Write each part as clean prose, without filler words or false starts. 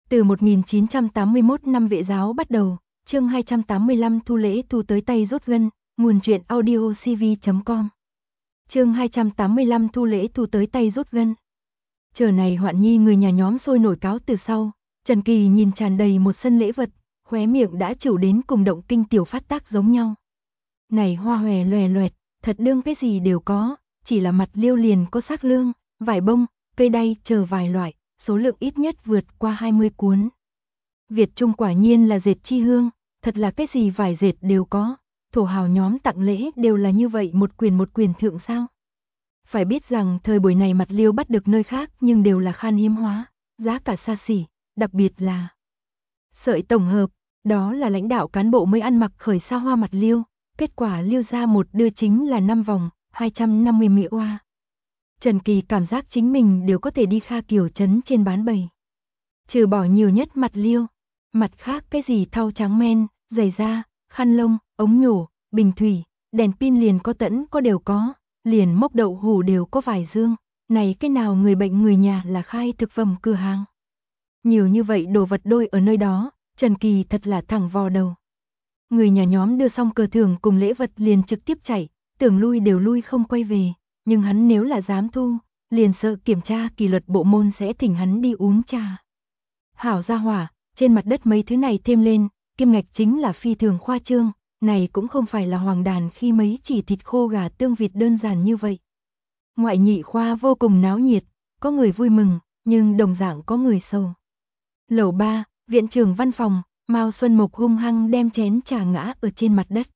Từ 1981 năm Vệ giáo bắt đầu, chương 285 thu lễ thu tới tay rút gân, nguồn truyện audio cv.com. Chương 285 thu lễ thu tới tay rút gân. Chờ này Hoạn Nhi người nhà nhóm sôi nổi cáo từ sau, Trần Kỳ nhìn tràn đầy một sân lễ vật, khóe miệng đã chịu đến cùng động kinh tiểu phát tác giống nhau. Này hoa hòe loè loẹt, thật đương cái gì đều có, chỉ là mặt liêu liền có xác lương, vải bông, cây đay chờ vài loại, số lượng ít nhất vượt qua 20 cuốn. Việt Trung quả nhiên là dệt chi hương, thật là cái gì vải dệt đều có, thổ hào nhóm tặng lễ đều là như vậy một quyền thượng sao. Phải biết rằng thời buổi này mặt liêu bắt được nơi khác nhưng đều là khan hiếm hóa, giá cả xa xỉ, đặc biệt là sợi tổng hợp, đó là lãnh đạo cán bộ mới ăn mặc khởi xa hoa mặt liêu, kết quả liêu ra một đưa chính là 5 vòng, 250 mỹ oa. Trần Kỳ cảm giác chính mình đều có thể đi Kha Kiều trấn trên bán bày. Trừ bỏ nhiều nhất mặt liêu, mặt khác cái gì thau trắng men, giày da, khăn lông, ống nhổ, bình thủy, đèn pin liền có tẫn có đều có, liền mốc đậu hủ đều có vài dương, này cái nào người bệnh người nhà là khai thực phẩm cửa hàng. Nhiều như vậy đồ vật đôi ở nơi đó, Trần Kỳ thật là thẳng vò đầu. Người nhà nhóm đưa xong cờ thưởng cùng lễ vật liền trực tiếp chạy, tưởng lui đều lui không quay về, nhưng hắn nếu là dám thu, liền sợ kiểm tra kỷ luật bộ môn sẽ thỉnh hắn đi uống trà. Hảo gia hỏa, trên mặt đất mấy thứ này thêm lên, kim ngạch chính là phi thường khoa trương, này cũng không phải là hoàng đàn khi mấy chỉ thịt khô gà tương vịt đơn giản như vậy. Ngoại nhị khoa vô cùng náo nhiệt, có người vui mừng, nhưng đồng dạng có người sầu. Lầu 3, viện trưởng văn phòng, Mao Xuân Mộc hung hăng đem chén trà ngã ở trên mặt đất.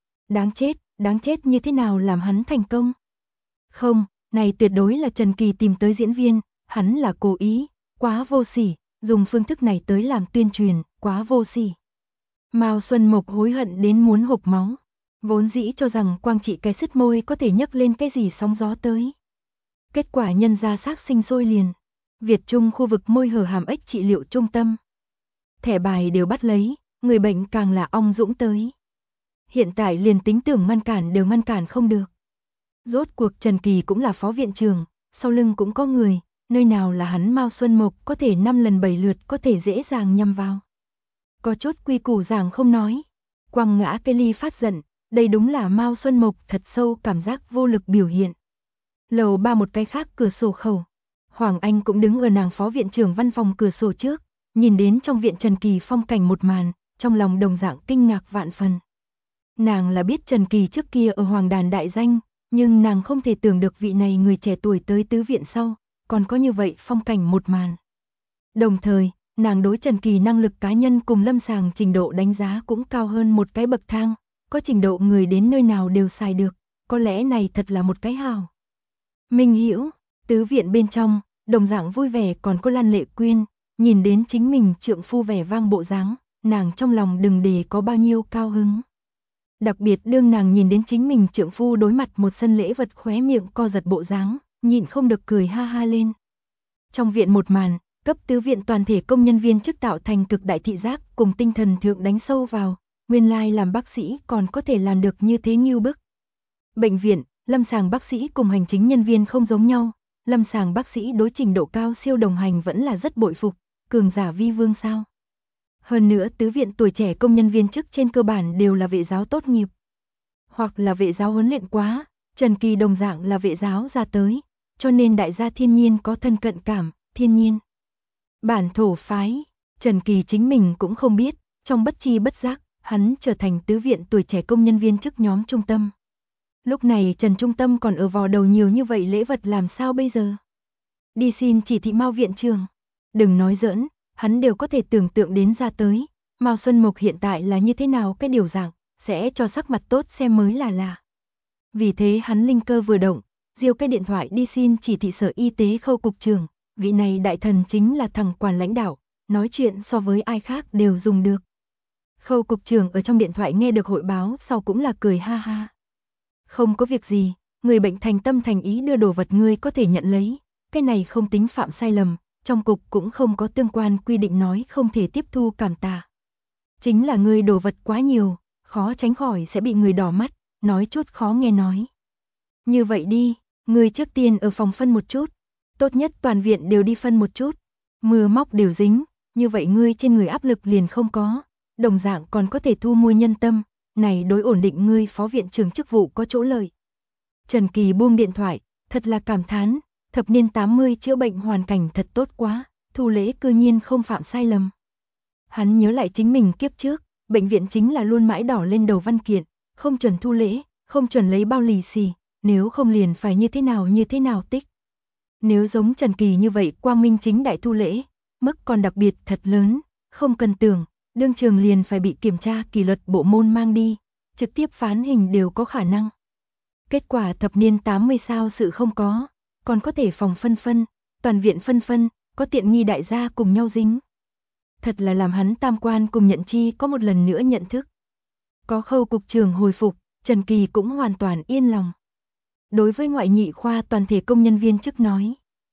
Đáng chết như thế nào làm hắn thành công? Không, này tuyệt đối là Trần Kỳ tìm tới diễn viên, hắn là cố ý, quá vô sỉ, dùng phương thức này tới làm tuyên truyền, quá vô sỉ. Mao Xuân Mộc hối hận đến muốn hộc máu, vốn dĩ cho rằng quang trị cái sứt môi có thể nhấc lên cái gì sóng gió tới. Kết quả nhân ra xác sinh sôi liền. Việt Trung khu vực môi hở hàm ếch trị liệu trung tâm. Thẻ bài đều bắt lấy, người bệnh càng là ong dũng tới. Hiện tại liền tính tưởng ngăn cản đều ngăn cản không được. Rốt cuộc Trần Kỳ cũng là phó viện trưởng, sau lưng cũng có người, nơi nào là hắn Mao Xuân Mộc có thể 5 lần 7 lượt có thể dễ dàng nhằm vào. Có chút quy củ giảng không nói. Quăng ngã cái ly phát giận, đây đúng là Mao Xuân Mộc thật sâu cảm giác vô lực biểu hiện. Lầu 3 một cái khác cửa sổ khẩu. Hoàng Anh cũng đứng ở nàng phó viện trưởng văn phòng cửa sổ trước, nhìn đến trong viện Trần Kỳ phong cảnh một màn, trong lòng đồng dạng kinh ngạc vạn phần. Nàng là biết Trần Kỳ trước kia ở Hoàng Đàn đại danh, nhưng nàng không thể tưởng được vị này người trẻ tuổi tới tứ viện sau, còn có như vậy phong cảnh một màn. Đồng thời, nàng đối Trần Kỳ năng lực cá nhân cùng lâm sàng trình độ đánh giá cũng cao hơn một cái bậc thang, có trình độ người đến nơi nào đều xài được, có lẽ này thật là một cái hào. Minh Hiểu, tứ viện bên trong, đồng dạng vui vẻ còn có Lan Lệ Quyên, nhìn đến chính mình trượng phu vẻ vang bộ dáng, nàng trong lòng đừng để có bao nhiêu cao hứng. Đặc biệt đương nàng nhìn đến chính mình trượng phu đối mặt một sân lễ vật khóe miệng co giật bộ dáng, nhịn không được cười ha ha lên. Trong viện một màn, cấp tứ viện toàn thể công nhân viên chức tạo thành cực đại thị giác cùng tinh thần thượng đánh sâu vào, nguyên lai làm bác sĩ còn có thể làm được như thế nghiêu bức. Bệnh viện, lâm sàng bác sĩ cùng hành chính nhân viên không giống nhau, lâm sàng bác sĩ đối trình độ cao siêu đồng hành vẫn là rất bội phục, cường giả vi vương sao. Hơn nữa tứ viện tuổi trẻ công nhân viên chức trên cơ bản đều là vệ giáo tốt nghiệp, hoặc là vệ giáo huấn luyện quá, Trần Kỳ đồng dạng là vệ giáo ra tới, cho nên đại gia thiên nhiên có thân cận cảm, thiên nhiên. Bản thổ phái, Trần Kỳ chính mình cũng không biết, trong bất chi bất giác, hắn trở thành tứ viện tuổi trẻ công nhân viên chức nhóm trung tâm. Lúc này Trần Trung Tâm còn ở vò đầu nhiều như vậy lễ vật làm sao bây giờ? Đi xin chỉ thị Mao viện trưởng. Đừng nói giỡn, hắn đều có thể tưởng tượng đến ra tới. Mao Xuân Mộc hiện tại là như thế nào cái điều dạng, sẽ cho sắc mặt tốt xem mới là lạ. Vì thế hắn linh cơ vừa động, diêu cái điện thoại đi xin chỉ thị sở y tế Khâu cục trưởng. Vị này đại thần chính là thằng quản lãnh đạo, nói chuyện so với ai khác đều dùng được. Khâu cục trưởng ở trong điện thoại nghe được hội báo sau cũng là cười ha ha. Không có việc gì, người bệnh thành tâm thành ý đưa đồ vật ngươi có thể nhận lấy, cái này không tính phạm sai lầm, trong cục cũng không có tương quan quy định nói không thể tiếp thu cảm tạ. Chính là ngươi đồ vật quá nhiều, khó tránh khỏi sẽ bị người đỏ mắt, nói chút khó nghe nói. Như vậy đi, ngươi trước tiên ở phòng phân một chút, tốt nhất toàn viện đều đi phân một chút, mưa móc đều dính, như vậy ngươi trên người áp lực liền không có, đồng dạng còn có thể thu mua nhân tâm, này đối ổn định ngươi phó viện trưởng chức vụ có chỗ lợi. Trần Kỳ buông điện thoại, thật là cảm thán, thập niên 80 chữa bệnh hoàn cảnh thật tốt quá, Thu Lễ cư nhiên không phạm sai lầm. Hắn nhớ lại chính mình kiếp trước, bệnh viện chính là luôn mãi đỏ lên đầu văn kiện, không chuẩn thu lễ, không chuẩn lấy bao lì xì, nếu không liền phải như thế nào tích. Nếu giống Trần Kỳ như vậy quang minh chính đại thu lễ, mức còn đặc biệt thật lớn, không cần tưởng, đương trường liền phải bị kiểm tra kỷ luật bộ môn mang đi, trực tiếp phán hình đều có khả năng. Kết quả thập niên 80 sao sự không có, còn có thể phòng phân, toàn viện phân, có tiện nghi đại gia cùng nhau dính. Thật là làm hắn tam quan cùng nhận chi có một lần nữa nhận thức. Có Khâu cục trưởng hồi phục, Trần Kỳ cũng hoàn toàn yên lòng. Đối với ngoại nhị khoa toàn thể công nhân viên chức nói.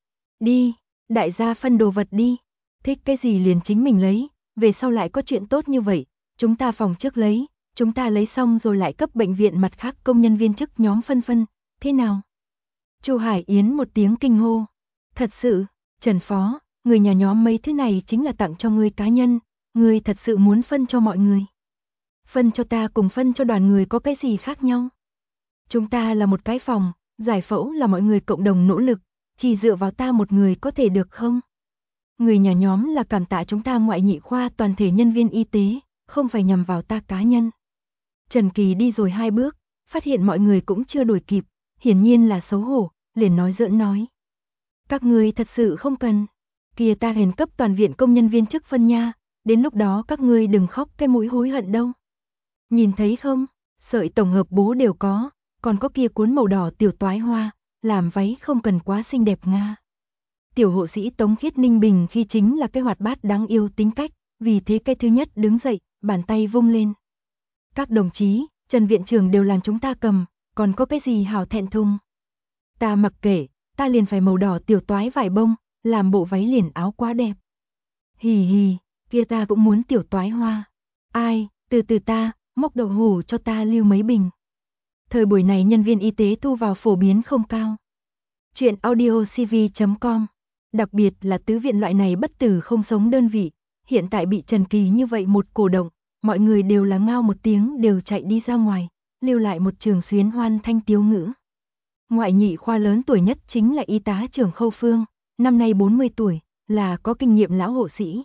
Đi, đại gia phân đồ vật đi, thích cái gì liền chính mình lấy, về sau lại có chuyện tốt như vậy, chúng ta phòng trước lấy, chúng ta lấy xong rồi lại cấp bệnh viện mặt khác công nhân viên chức nhóm phân, thế nào? Chu Hải Yến một tiếng kinh hô. Thật sự, Trần Phó, người nhà nhóm mấy thứ này chính là tặng cho ngươi cá nhân, ngươi thật sự muốn phân cho mọi người. Phân cho ta cùng phân cho đoàn người có cái gì khác nhau? Chúng ta là một cái phòng, giải phẫu là mọi người cộng đồng nỗ lực, chỉ dựa vào ta một người có thể được không? Người nhà nhóm là cảm tạ chúng ta ngoại nhị khoa toàn thể nhân viên y tế, không phải nhằm vào ta cá nhân. Trần Kỳ đi rồi 2 bước, phát hiện mọi người cũng chưa đuổi kịp, hiển nhiên là xấu hổ, liền nói giỡn nói. Các ngươi thật sự không cần, kia ta hèn cấp toàn viện công nhân viên chức phân nha, đến lúc đó các ngươi đừng khóc cái mũi hối hận đâu. Nhìn thấy không, sợi tổng hợp bố đều có, còn có kia cuốn màu đỏ tiểu toái hoa, làm váy không cần quá xinh đẹp nga. Tiểu hộ sĩ Tống Khiết Ninh Bình khi chính là cái hoạt bát đáng yêu tính cách, vì thế cái thứ nhất đứng dậy, bàn tay vung lên. Các đồng chí, Trần viện trưởng đều làm chúng ta cầm, còn có cái gì hảo thẹn thùng. Ta mặc kệ, ta liền phải màu đỏ tiểu toái vải bông, làm bộ váy liền áo quá đẹp. Hì hì, kia ta cũng muốn tiểu toái hoa. Ai, từ từ ta, móc đậu hủ cho ta lưu mấy bình. Thời buổi này nhân viên y tế thu vào phổ biến không cao. Chuyện audiocv.com, đặc biệt là tứ viện loại này bất tử không sống đơn vị, hiện tại bị Trần Kỳ như vậy một cổ động, mọi người đều là ngao một tiếng đều chạy đi ra ngoài, lưu lại một trường xuyến hoan thanh tiếu ngữ. Ngoại nhị khoa lớn tuổi nhất chính là y tá trưởng Khâu Phương, năm nay 40 tuổi, là có kinh nghiệm lão hộ sĩ.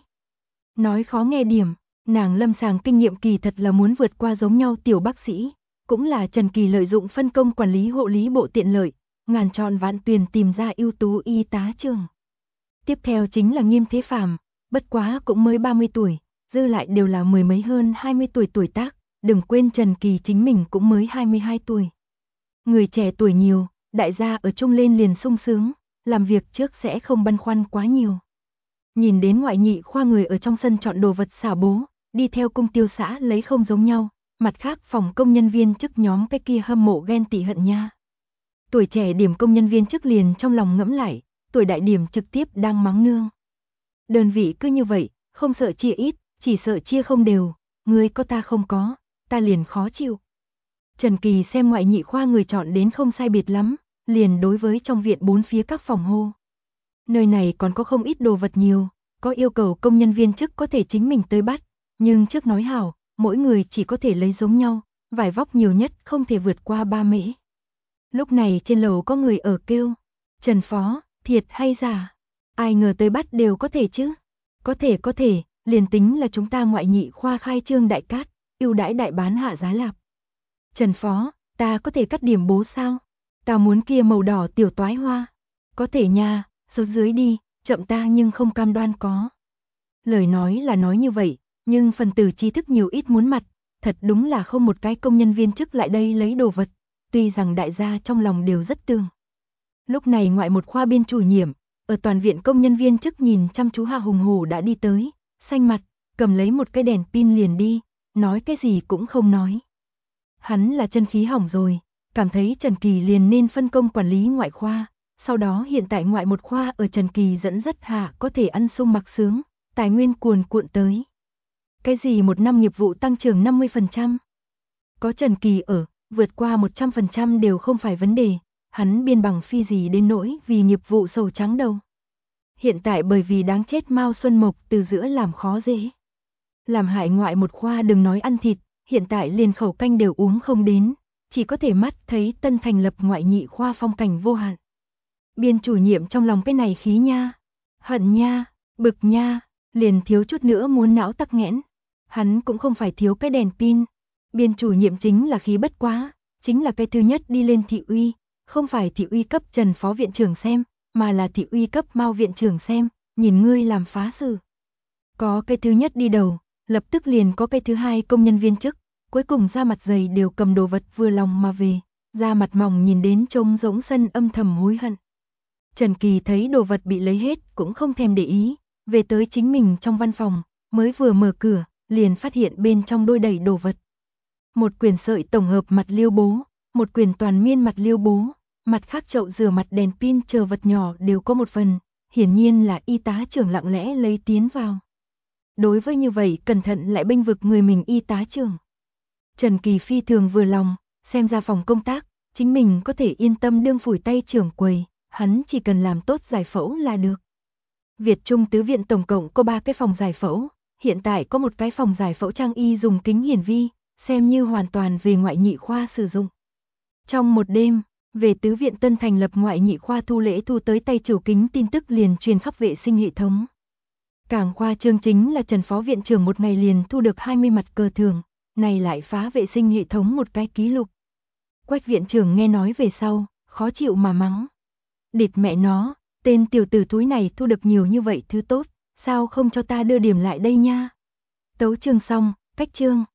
Nói khó nghe điểm, nàng lâm sàng kinh nghiệm kỳ thật là muốn vượt qua giống nhau tiểu bác sĩ, cũng là Trần Kỳ lợi dụng phân công quản lý hộ lý bộ tiện lợi, ngàn chọn vạn tuyển tìm ra ưu tú y tá trưởng. Tiếp theo chính là Nghiêm Thế Phàm, bất quá cũng mới 30 tuổi, dư lại đều là mười mấy hơn 20 tuổi tuổi tác, đừng quên Trần Kỳ chính mình cũng mới 22 tuổi. Người trẻ tuổi nhiều, đại gia ở chung lên liền sung sướng, làm việc trước sẽ không băn khoăn quá nhiều. Nhìn đến ngoại nhị khoa người ở trong sân chọn đồ vật xả bố, đi theo cung tiêu xã lấy không giống nhau, mặt khác phòng công nhân viên chức nhóm cái kia hâm mộ ghen tị hận nha. Tuổi trẻ điểm công nhân viên chức liền trong lòng ngẫm lại, tuổi đại điểm trực tiếp đang mắng nương. Đơn vị cứ như vậy, không sợ chia ít, chỉ sợ chia không đều, ngươi có ta không có, ta liền khó chịu. Trần Kỳ xem ngoại nhị khoa người chọn đến không sai biệt lắm, liền đối với trong viện bốn phía các phòng hô. Nơi này còn có không ít đồ vật nhiều, có yêu cầu công nhân viên chức có thể chính mình tới bắt, nhưng trước nói hảo, mỗi người chỉ có thể lấy giống nhau, vải vóc nhiều nhất không thể vượt qua 3 mễ. Lúc này trên lầu có người ở kêu, Trần Phó, thiệt hay giả? Ai ngờ tới bắt đều có thể chứ? Có thể, liền tính là chúng ta ngoại nhị khoa khai trương đại cát, ưu đãi đại bán hạ giá lạp. Trần Phó, ta có thể cắt điểm bố sao? Ta muốn kia màu đỏ tiểu toái hoa. Có thể nha, số dưới đi, chậm ta nhưng không cam đoan có. Lời nói là nói như vậy, nhưng phần tử trí thức nhiều ít muốn mặt, thật đúng là không một cái công nhân viên chức lại đây lấy đồ vật, tuy rằng đại gia trong lòng đều rất tương. Lúc này ngoại một khoa biên chủ nhiệm, ở toàn viện công nhân viên chức nhìn chăm chú Hạ Hùng Hổ đã đi tới, xanh mặt, cầm lấy một cái đèn pin liền đi, nói cái gì cũng không nói. Hắn là chân khí hỏng rồi, cảm thấy Trần Kỳ liền nên phân công quản lý ngoại khoa, sau đó hiện tại ngoại một khoa ở Trần Kỳ dẫn dắt hạ có thể ăn sung mặc sướng, tài nguyên cuồn cuộn tới. Cái gì một năm nghiệp vụ tăng trưởng 50%? Có Trần Kỳ ở, vượt qua 100% đều không phải vấn đề, hắn biên bằng phi gì đến nỗi vì nghiệp vụ sầu trắng đâu. Hiện tại bởi vì đáng chết Mao Xuân Mộc từ giữa làm khó dễ. Làm hại ngoại một khoa đừng nói ăn thịt, hiện tại liền khẩu canh đều uống không đến, chỉ có thể mắt thấy tân thành lập ngoại nhị khoa phong cảnh vô hạn. Biên chủ nhiệm trong lòng cái này khí nha, hận nha, bực nha, liền thiếu chút nữa muốn não tắc nghẽn. Hắn cũng không phải thiếu cái đèn pin. Biên chủ nhiệm chính là khí bất quá, chính là cái thứ nhất đi lên thị uy, không phải thị uy cấp Trần phó viện trưởng xem, mà là thị uy cấp Mao viện trưởng xem, nhìn ngươi làm phá sự. Có cái thứ nhất đi đầu, lập tức liền có cái thứ hai công nhân viên chức, cuối cùng da mặt dày đều cầm đồ vật vừa lòng mà về, da mặt mỏng nhìn đến trông rỗng sân âm thầm hối hận. Trần Kỳ thấy đồ vật bị lấy hết cũng không thèm để ý, về tới chính mình trong văn phòng, mới vừa mở cửa, liền phát hiện bên trong đôi đầy đồ vật. Một quyển sợi tổng hợp mặt liêu bố, một quyển toàn miên mặt liêu bố, mặt khác chậu rửa mặt đèn pin chờ vật nhỏ đều có một phần, hiển nhiên là y tá trưởng lặng lẽ lấy tiến vào. Đối với như vậy cẩn thận lại bênh vực người mình y tá trưởng. Trần Kỳ phi thường vừa lòng, xem ra phòng công tác, chính mình có thể yên tâm đương phủi tay trưởng quầy, hắn chỉ cần làm tốt giải phẫu là được. Việt Trung Tứ Viện tổng cộng có 3 cái phòng giải phẫu, hiện tại có một cái phòng giải phẫu trang y dùng kính hiển vi, xem như hoàn toàn về ngoại nhị khoa sử dụng. Trong một đêm, về Tứ Viện tân thành lập ngoại nhị khoa thu lễ thu tới tay chủ kính tin tức liền truyền khắp vệ sinh hệ thống. Càng khoa trương chính là Trần phó viện trưởng một ngày liền thu được 20 mặt cờ thưởng, này lại phá vệ sinh hệ thống một cái ký lục. Quách viện trưởng nghe nói về sau, khó chịu mà mắng. Địt mẹ nó, tên tiểu tử túi này thu được nhiều như vậy thứ tốt, sao không cho ta đưa điểm lại đây nha. Tấu chương xong, cách chương.